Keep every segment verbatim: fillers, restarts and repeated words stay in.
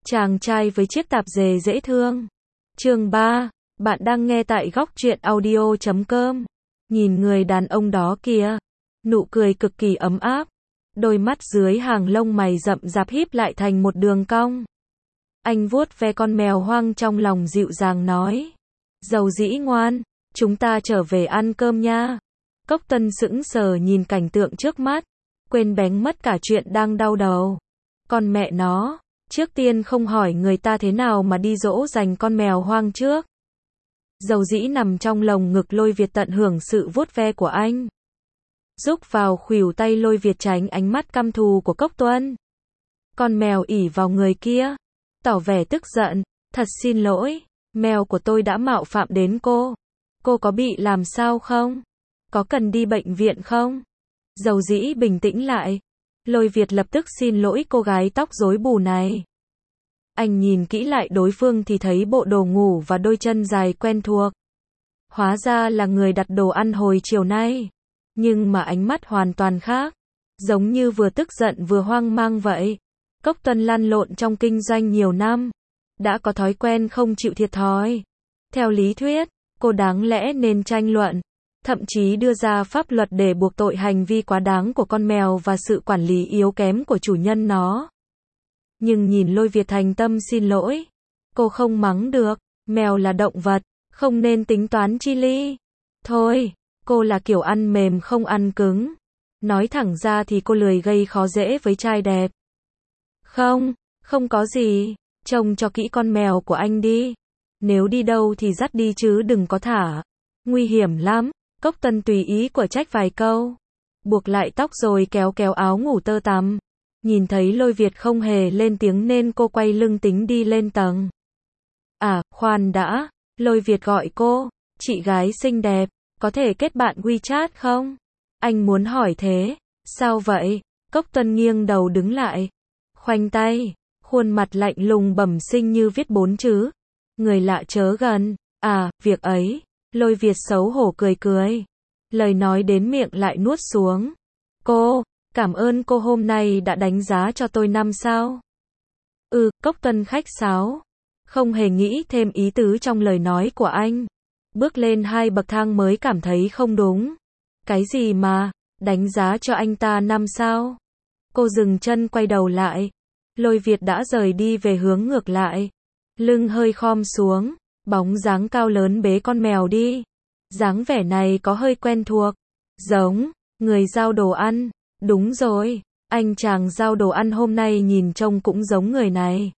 Chàng trai với chiếc tạp dề dễ thương. Chương ba. Bạn đang nghe tại góc truyện audio chấm com. Nhìn người đàn ông đó kìa. Nụ cười cực kỳ ấm áp. Đôi mắt dưới hàng lông mày rậm rạp híp lại thành một đường cong. Anh vuốt ve con mèo hoang trong lòng dịu dàng nói. Dầu dĩ ngoan, chúng ta trở về ăn cơm nha. Cốc Tân sững sờ nhìn cảnh tượng trước mắt. Quên bén mất cả chuyện đang đau đầu. Con mẹ nó, trước tiên không hỏi người ta thế nào mà đi dỗ dành con mèo hoang trước. Dầu dĩ nằm trong lồng ngực Lôi Việt tận hưởng sự vuốt ve của anh. Rúc vào khuỷu tay Lôi Việt tránh ánh mắt căm thù của Cốc Tuân. Con mèo ỉ vào người kia, tỏ vẻ tức giận. Thật xin lỗi, mèo của tôi đã mạo phạm đến cô. Cô có bị làm sao không? Có cần đi bệnh viện không? Dầu dĩ bình tĩnh lại. Lôi Việt lập tức xin lỗi cô gái tóc rối bù này. Anh nhìn kỹ lại đối phương thì thấy bộ đồ ngủ và đôi chân dài quen thuộc. Hóa ra là người đặt đồ ăn hồi chiều nay. Nhưng mà ánh mắt hoàn toàn khác. Giống như vừa tức giận vừa hoang mang vậy. Cốc Tuân lăn lộn trong kinh doanh nhiều năm. Đã có thói quen không chịu thiệt thòi. Theo lý thuyết, cô đáng lẽ nên tranh luận. Thậm chí đưa ra pháp luật để buộc tội hành vi quá đáng của con mèo và sự quản lý yếu kém của chủ nhân nó. Nhưng nhìn Lôi Việt thành tâm xin lỗi. Cô không mắng được, mèo là động vật, không nên tính toán chi ly. Thôi, cô là kiểu ăn mềm không ăn cứng. Nói thẳng ra thì cô lười gây khó dễ với trai đẹp. Không, không có gì, trông cho kỹ con mèo của anh đi. Nếu đi đâu thì dắt đi chứ đừng có thả. Nguy hiểm lắm. Cốc Tân tùy ý của trách vài câu. Buộc lại tóc rồi kéo kéo áo ngủ tơ tằm. Nhìn thấy Lôi Việt không hề lên tiếng nên cô quay lưng tính đi lên tầng. À, khoan đã. Lôi Việt gọi cô. Chị gái xinh đẹp, có thể kết bạn WeChat không? Anh muốn hỏi thế. Sao vậy? Cốc Tân nghiêng đầu đứng lại. Khoanh tay. Khuôn mặt lạnh lùng bẩm sinh như viết bốn chữ. Người lạ chớ gần. À, việc ấy. Lôi Việt xấu hổ cười cười. Lời nói đến miệng lại nuốt xuống. Cô, cảm ơn cô hôm nay đã đánh giá cho tôi năm sao. Ừ, Cốc Tuân khách sáo. Không hề nghĩ thêm ý tứ trong lời nói của anh. Bước lên hai bậc thang mới cảm thấy không đúng. Cái gì mà, đánh giá cho anh ta năm sao? Cô dừng chân quay đầu lại. Lôi Việt đã rời đi về hướng ngược lại. Lưng hơi khom xuống. Bóng dáng cao lớn bế con mèo đi. Dáng vẻ này có hơi quen thuộc. Giống, người giao đồ ăn. Đúng rồi, anh chàng giao đồ ăn hôm nay nhìn trông cũng giống người này.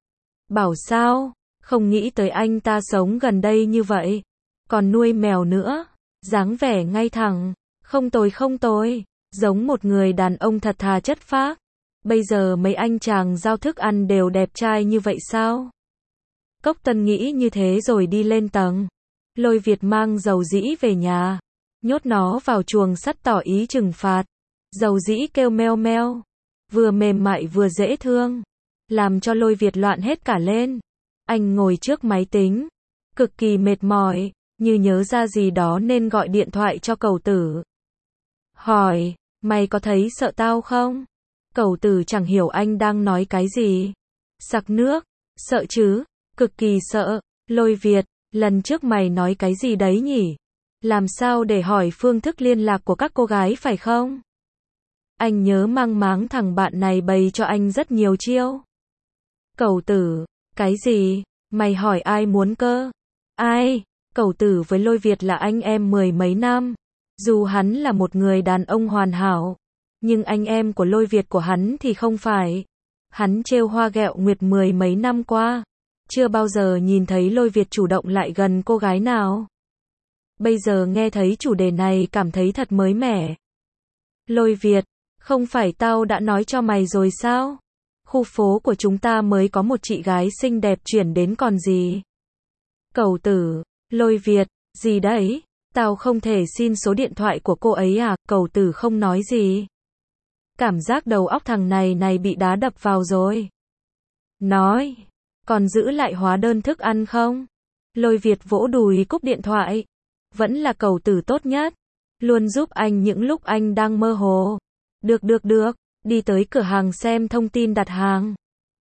Bảo sao, không nghĩ tới anh ta sống gần đây như vậy. Còn nuôi mèo nữa. Dáng vẻ ngay thẳng. Không tồi không tồi. Giống một người đàn ông thật thà chất phác. Bây giờ mấy anh chàng giao thức ăn đều đẹp trai như vậy sao? Cốc Tân nghĩ như thế rồi đi lên tầng. Lôi Việt mang Dầu dĩ về nhà. Nhốt nó vào chuồng sắt tỏ ý trừng phạt. Dầu dĩ kêu meo meo. Vừa mềm mại vừa dễ thương. Làm cho Lôi Việt loạn hết cả lên. Anh ngồi trước máy tính. Cực kỳ mệt mỏi. Như nhớ ra gì đó nên gọi điện thoại cho Cẩu Tử. Hỏi, mày có thấy sợ tao không? Cẩu Tử chẳng hiểu anh đang nói cái gì. Sặc nước. Sợ chứ. Cực kỳ sợ. Lôi Việt, lần trước mày nói cái gì đấy nhỉ? Làm sao để hỏi phương thức liên lạc của các cô gái phải không? Anh nhớ mang máng thằng bạn này bày cho anh rất nhiều chiêu. Cẩu Tử, cái gì? Mày hỏi ai muốn cơ? Ai? Cẩu Tử với Lôi Việt là anh em mười mấy năm. Dù hắn là một người đàn ông hoàn hảo, nhưng anh em của Lôi Việt của hắn thì không phải. Hắn trêu hoa ghẹo nguyệt mười mấy năm qua. Chưa bao giờ nhìn thấy Lôi Việt chủ động lại gần cô gái nào. Bây giờ nghe thấy chủ đề này cảm thấy thật mới mẻ. Lôi Việt, không phải tao đã nói cho mày rồi sao? Khu phố của chúng ta mới có một chị gái xinh đẹp chuyển đến còn gì. Cẩu Tử, Lôi Việt, gì đấy? Tao không thể xin số điện thoại của cô ấy à? Cẩu Tử không nói gì. Cảm giác đầu óc thằng này này bị đá đập vào rồi. Nói. Còn giữ lại hóa đơn thức ăn không? Lôi Việt vỗ đùi cúp điện thoại. Vẫn là Cẩu Tử tốt nhất. Luôn giúp anh những lúc anh đang mơ hồ. Được được được, đi tới cửa hàng xem thông tin đặt hàng.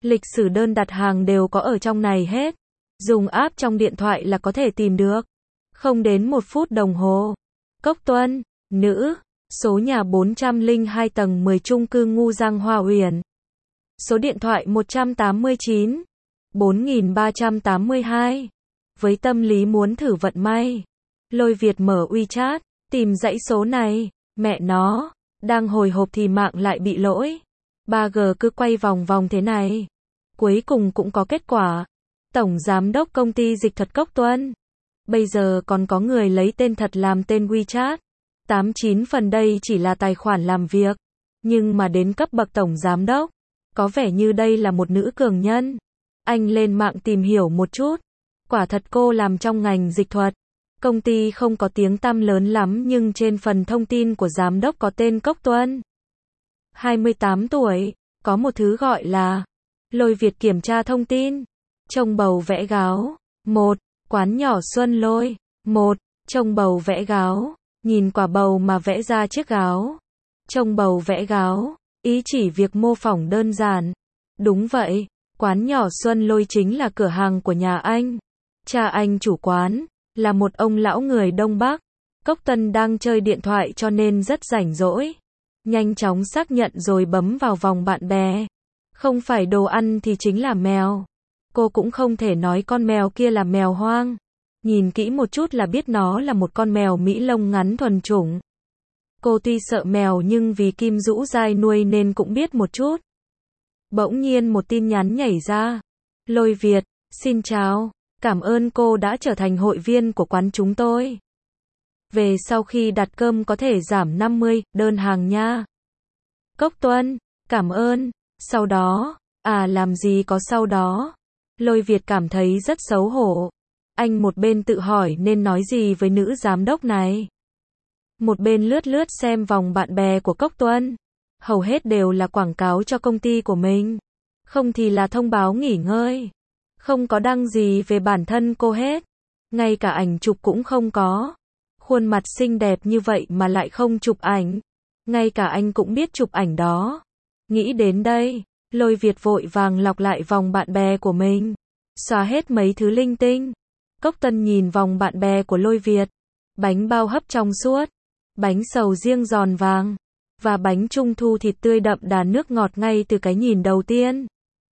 Lịch sử đơn đặt hàng đều có ở trong này hết. Dùng app trong điện thoại là có thể tìm được. Không đến một phút đồng hồ. Cốc Tuân, nữ, số nhà bốn trăm lẻ hai tầng mười chung cư Ngu Giang Hoa Uyển. Số điện thoại một trăm tám mươi chín, bốn nghìn ba trăm tám mươi hai. Với tâm lý muốn thử vận may, Lôi Việt mở WeChat, tìm dãy số này, mẹ nó, đang hồi hộp thì mạng lại bị lỗi. ba G cứ quay vòng vòng thế này. Cuối cùng cũng có kết quả. Tổng giám đốc công ty dịch thuật Cốc Tuân. Bây giờ còn có người lấy tên thật làm tên WeChat. tám chín phần đây chỉ là tài khoản làm việc. Nhưng mà đến cấp bậc tổng giám đốc, có vẻ như đây là một nữ cường nhân. Anh lên mạng tìm hiểu một chút. Quả thật cô làm trong ngành dịch thuật. Công ty không có tiếng tăm lớn lắm nhưng trên phần thông tin của giám đốc có tên Cốc Tuân. hai mươi tám tuổi, có một thứ gọi là Lôi Việt kiểm tra thông tin. Trông bầu vẽ gáo. một. Quán nhỏ Xuân Lôi. một. Trông bầu vẽ gáo. Nhìn quả bầu mà vẽ ra chiếc gáo. Trông bầu vẽ gáo. Ý chỉ việc mô phỏng đơn giản. Đúng vậy, quán nhỏ Xuân Lôi chính là cửa hàng của nhà anh. Cha anh chủ quán, là một ông lão người Đông Bắc. Cốc Tuân đang chơi điện thoại cho nên rất rảnh rỗi. Nhanh chóng xác nhận rồi bấm vào vòng bạn bè. Không phải đồ ăn thì chính là mèo. Cô cũng không thể nói con mèo kia là mèo hoang. Nhìn kỹ một chút là biết nó là một con mèo Mỹ lông ngắn thuần chủng. Cô tuy sợ mèo nhưng vì Kim Dũ Giai nuôi nên cũng biết một chút. Bỗng nhiên một tin nhắn nhảy ra. Lôi Việt, xin chào, cảm ơn cô đã trở thành hội viên của quán chúng tôi. Về sau khi đặt cơm có thể giảm năm mươi đơn hàng nha. Cốc Tuân, cảm ơn. Sau đó, à làm gì có sau đó. Lôi Việt cảm thấy rất xấu hổ. Anh một bên tự hỏi nên nói gì với nữ giám đốc này. Một bên lướt lướt xem vòng bạn bè của Cốc Tuân. Hầu hết đều là quảng cáo cho công ty của mình. Không thì là thông báo nghỉ ngơi. Không có đăng gì về bản thân cô hết. Ngay cả ảnh chụp cũng không có. Khuôn mặt xinh đẹp như vậy mà lại không chụp ảnh. Ngay cả anh cũng biết chụp ảnh đó. Nghĩ đến đây, Lôi Việt vội vàng lọc lại vòng bạn bè của mình. Xóa hết mấy thứ linh tinh. Cốc Tuân nhìn vòng bạn bè của Lôi Việt. Bánh bao hấp trong suốt. Bánh sầu riêng giòn vàng. Và bánh trung thu thịt tươi đậm đà nước ngọt ngay từ cái nhìn đầu tiên.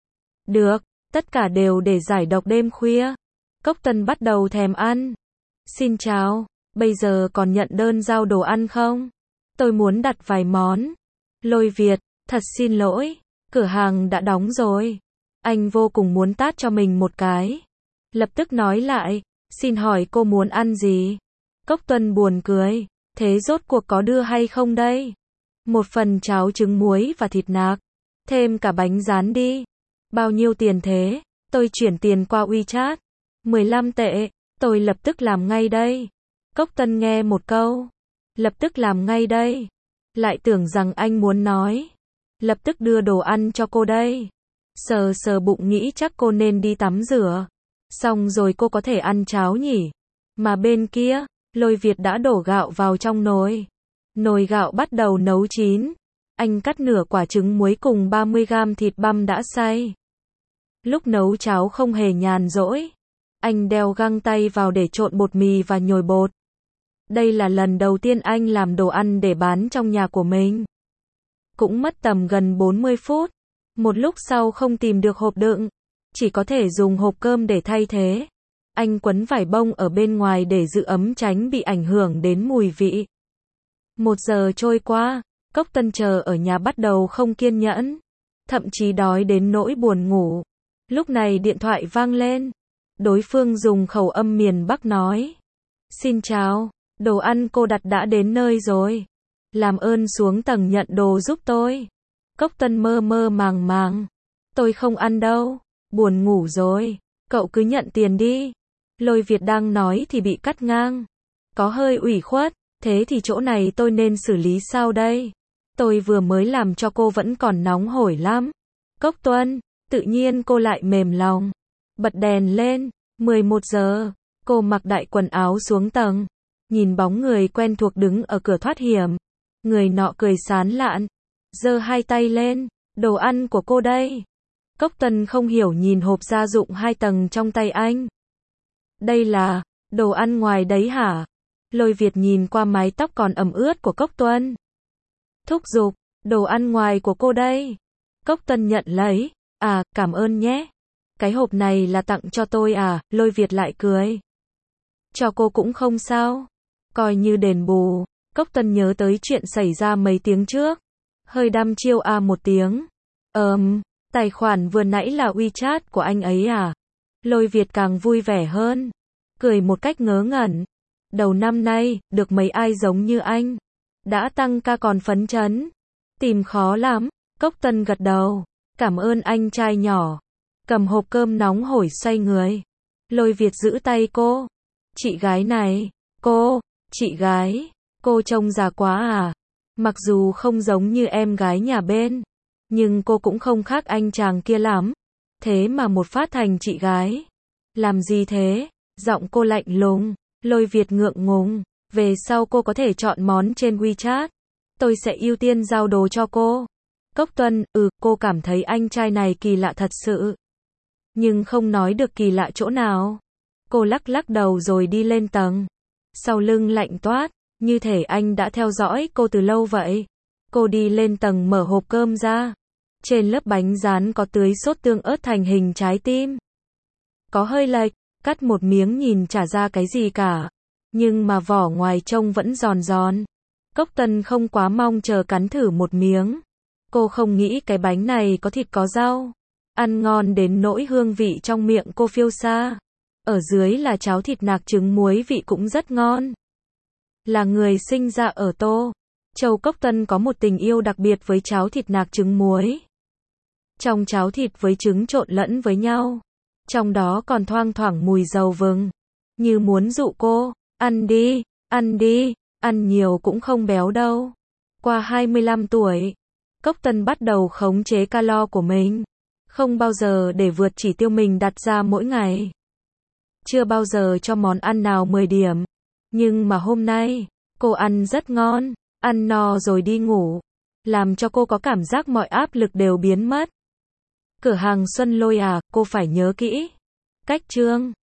Được, tất cả đều để giải độc đêm khuya. Cốc Tuân bắt đầu thèm ăn. Xin chào, bây giờ còn nhận đơn giao đồ ăn không? Tôi muốn đặt vài món. Lôi Việt, thật xin lỗi, cửa hàng đã đóng rồi. Anh vô cùng muốn tát cho mình một cái. Lập tức nói lại, xin hỏi cô muốn ăn gì? Cốc Tuân buồn cười, thế rốt cuộc có đưa hay không đây? Một phần cháo trứng muối và thịt nạc. Thêm cả bánh rán đi. Bao nhiêu tiền thế? Tôi chuyển tiền qua WeChat. mười lăm tệ. Tôi lập tức làm ngay đây. Cốc Tuân nghe một câu. Lập tức làm ngay đây. Lại tưởng rằng anh muốn nói. Lập tức đưa đồ ăn cho cô đây. Sờ sờ bụng nghĩ chắc cô nên đi tắm rửa. Xong rồi cô có thể ăn cháo nhỉ. Mà bên kia, Lôi Việt đã đổ gạo vào trong nồi. Nồi gạo bắt đầu nấu chín. Anh cắt nửa quả trứng muối cùng ba mươi gam thịt băm đã xay. Lúc nấu cháo không hề nhàn rỗi. Anh đeo găng tay vào để trộn bột mì và nhồi bột. Đây là lần đầu tiên anh làm đồ ăn để bán trong nhà của mình. Cũng mất tầm gần bốn mươi phút. Một lúc sau không tìm được hộp đựng. Chỉ có thể dùng hộp cơm để thay thế. Anh quấn vải bông ở bên ngoài để giữ ấm tránh bị ảnh hưởng đến mùi vị. Một giờ trôi qua, Cốc Tuân chờ ở nhà bắt đầu không kiên nhẫn. Thậm chí đói đến nỗi buồn ngủ. Lúc này điện thoại vang lên. Đối phương dùng khẩu âm miền Bắc nói. Xin chào, đồ ăn cô đặt đã đến nơi rồi. Làm ơn xuống tầng nhận đồ giúp tôi. Cốc Tuân mơ mơ màng màng. Tôi không ăn đâu, buồn ngủ rồi, cậu cứ nhận tiền đi. Lôi Việt đang nói thì bị cắt ngang. Có hơi ủy khuất, thế thì chỗ này tôi nên xử lý sao đây? Tôi vừa mới làm cho cô vẫn còn nóng hổi lắm. Cốc Tuân, tự nhiên cô lại mềm lòng. Bật đèn lên, mười một giờ, cô mặc đại quần áo xuống tầng. Nhìn bóng người quen thuộc đứng ở cửa thoát hiểm. Người nọ cười sán lạn. Giơ hai tay lên, đồ ăn của cô đây. Cốc Tân không hiểu nhìn hộp gia dụng hai tầng trong tay anh. Đây là đồ ăn ngoài đấy hả? Lôi Việt nhìn qua mái tóc còn ẩm ướt của Cốc Tuân. Thúc giục, đồ ăn ngoài của cô đây. Cốc Tân nhận lấy. À, cảm ơn nhé. Cái hộp này là tặng cho tôi à? Lôi Việt lại cười. Cho cô cũng không sao. Coi như đền bù. Cốc Tân nhớ tới chuyện xảy ra mấy tiếng trước. Hơi đăm chiêu à một tiếng. Ờm, tài khoản vừa nãy là WeChat của anh ấy à? Lôi Việt càng vui vẻ hơn. Cười một cách ngớ ngẩn. Đầu năm nay, được mấy ai giống như anh. Đã tăng ca còn phấn chấn. Tìm khó lắm. Cốc Tân gật đầu. Cảm ơn anh trai nhỏ. Cầm hộp cơm nóng hổi xoay người. Lôi Việt giữ tay cô. Chị gái này. Cô, chị gái. Cô trông già quá à? Mặc dù không giống như em gái nhà bên. Nhưng cô cũng không khác anh chàng kia lắm. Thế mà một phát thành chị gái. Làm gì thế? Giọng cô lạnh lùng. Lôi Việt ngượng ngùng. Về sau cô có thể chọn món trên WeChat. Tôi sẽ ưu tiên giao đồ cho cô. Cốc Tuân, ừ, cô cảm thấy anh trai này kỳ lạ thật sự. Nhưng không nói được kỳ lạ chỗ nào. Cô lắc lắc đầu rồi đi lên tầng. Sau lưng lạnh toát, như thể anh đã theo dõi cô từ lâu vậy. Cô đi lên tầng mở hộp cơm ra. Trên lớp bánh rán có tưới sốt tương ớt thành hình trái tim. Có hơi lệch, cắt một miếng nhìn chả ra cái gì cả. Nhưng mà vỏ ngoài trông vẫn giòn giòn. Cốc Tân không quá mong chờ cắn thử một miếng. Cô không nghĩ cái bánh này có thịt có rau. Ăn ngon đến nỗi hương vị trong miệng cô phiêu xa. Ở dưới là cháo thịt nạc trứng muối vị cũng rất ngon. Là người sinh ra ở Tô Châu, Cốc Tân có một tình yêu đặc biệt với cháo thịt nạc trứng muối. Trong cháo thịt với trứng trộn lẫn với nhau. Trong đó còn thoang thoảng mùi dầu vừng. Như muốn dụ cô, ăn đi, ăn đi, ăn nhiều cũng không béo đâu. Qua hai mươi lăm tuổi, Cốc Tân bắt đầu khống chế calo của mình. Không bao giờ để vượt chỉ tiêu mình đặt ra mỗi ngày. Chưa bao giờ cho món ăn nào mười điểm. Nhưng mà hôm nay, cô ăn rất ngon, ăn no rồi đi ngủ. Làm cho cô có cảm giác mọi áp lực đều biến mất. Cửa hàng Xuân Lôi à, cô phải nhớ kỹ. Cách chương